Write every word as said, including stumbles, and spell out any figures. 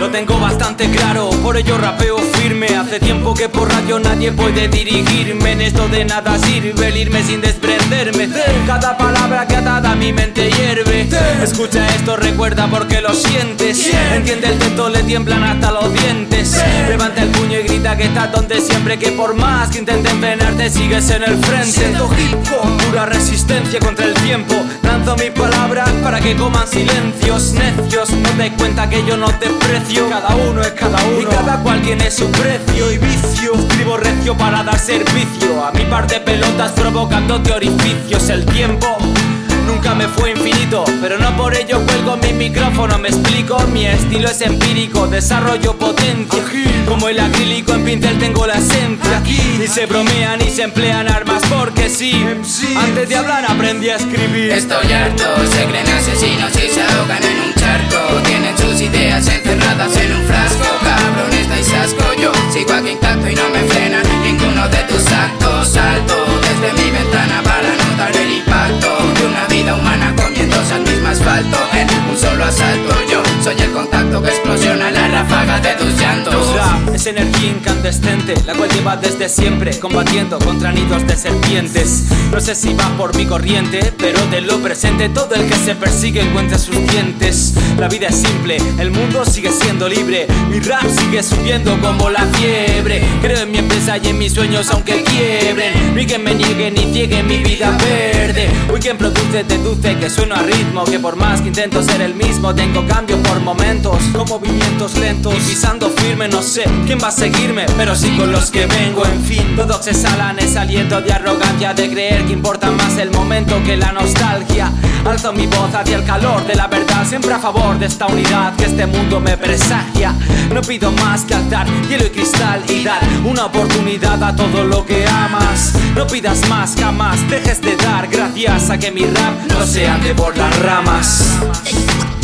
Lo tengo bastante claro, por ello rapeo firme. Hace tiempo que por radio nadie puede dirigirme. En esto de nada sirve el irme sin desprenderme. Cada palabra que atada a mi mente hierve. Escucha esto, recuerda porque lo sientes. Entiende el texto, le tiemblan hasta los dientes. Levanta el puño y grita que estás donde siempre. Que por más que intenten frenarte sigues en el frente. Siento hip hop, pura resistencia contra el tiempo. Lanzo mis palabras para que coman silencios necios. No te cuenta que yo no te precio. Cada uno es cada uno y cada cual tiene su precio y vicio. Escribo recio para dar servicio a mi par de pelotas provocándote orificios. El tiempo nunca me fue infinito, pero no por ello cuelgo mi micrófono. Me explico, mi estilo es empírico, desarrollo potencia. Como el acrílico en pincel tengo la esencia. Ni se bromean ni se emplean armas porque sí. Antes de hablar aprendí a escribir. Estoy harto, se creen asesinos y se ahogan en un charco. Tienen sus ideas encerradas en un frasco. Cabrones, dais asco, yo sigo aquí intacto y no me frenan ninguno de tus actos. Salto desde mi ventana para notar el impacto de una vida humana comiéndose al mismo asfalto. En un solo asalto yo soy el contacto que explosiona la ráfaga de tus llantos. Rap es energía incandescente, la cual lleva desde siempre combatiendo contra nidos de serpientes. No sé si va por mi corriente, pero de lo presente todo el que se persigue encuentra sus dientes. La vida es simple, el mundo sigue siendo libre. Mi rap sigue subiendo como la fiebre. Creo en mi empresa y en mis sueños aunque quiebren. Ni que me nieguen ni cieguen mi vida verde. Hoy quien produce deduce que sueno a ritmo. Que por más que intento ser el mismo tengo cambios por momentos, con movimientos lentos y pisando firme. No sé quién va a seguirme, pero sí con los que vengo. En fin, todos exhalan ese aliento de arrogancia, de creer que importa más el momento que la nostalgia. Alzo mi voz hacia el calor de la verdad, siempre a favor de esta unidad que este mundo me presagia. No pido más que altar, hielo y cristal y dar una oportunidad a todo lo que amas. No pidas más, jamás dejes de dar gracias a que mi rap no se ande por las ramas.